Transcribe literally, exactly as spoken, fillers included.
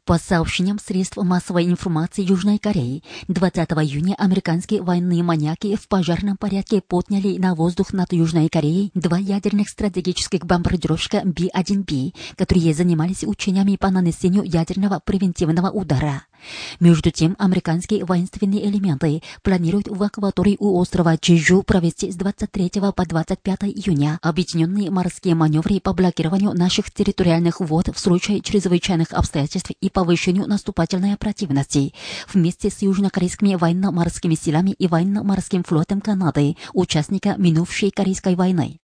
По сообщениям средств массовой информации Южной Кореи, двадцатого июня американские военные маньяки в пожарном порядке подняли на воздух над Южной Кореей два ядерных стратегических бомбардировщика Би один Би, которые занимались учениями по нанесению ядерного превентивного удара. Между тем, американские воинственные элементы планируют в акватории у острова Чжежу провести с двадцать третьего по двадцать пятое июня объединенные морские маневры по блокированию наших территориальных вод в случае чрезвычайных обстоятельств и повышению наступательной оперативности вместе с южнокорейскими военно-морскими силами и военно-морским флотом Канады, участника минувшей Корейской войны.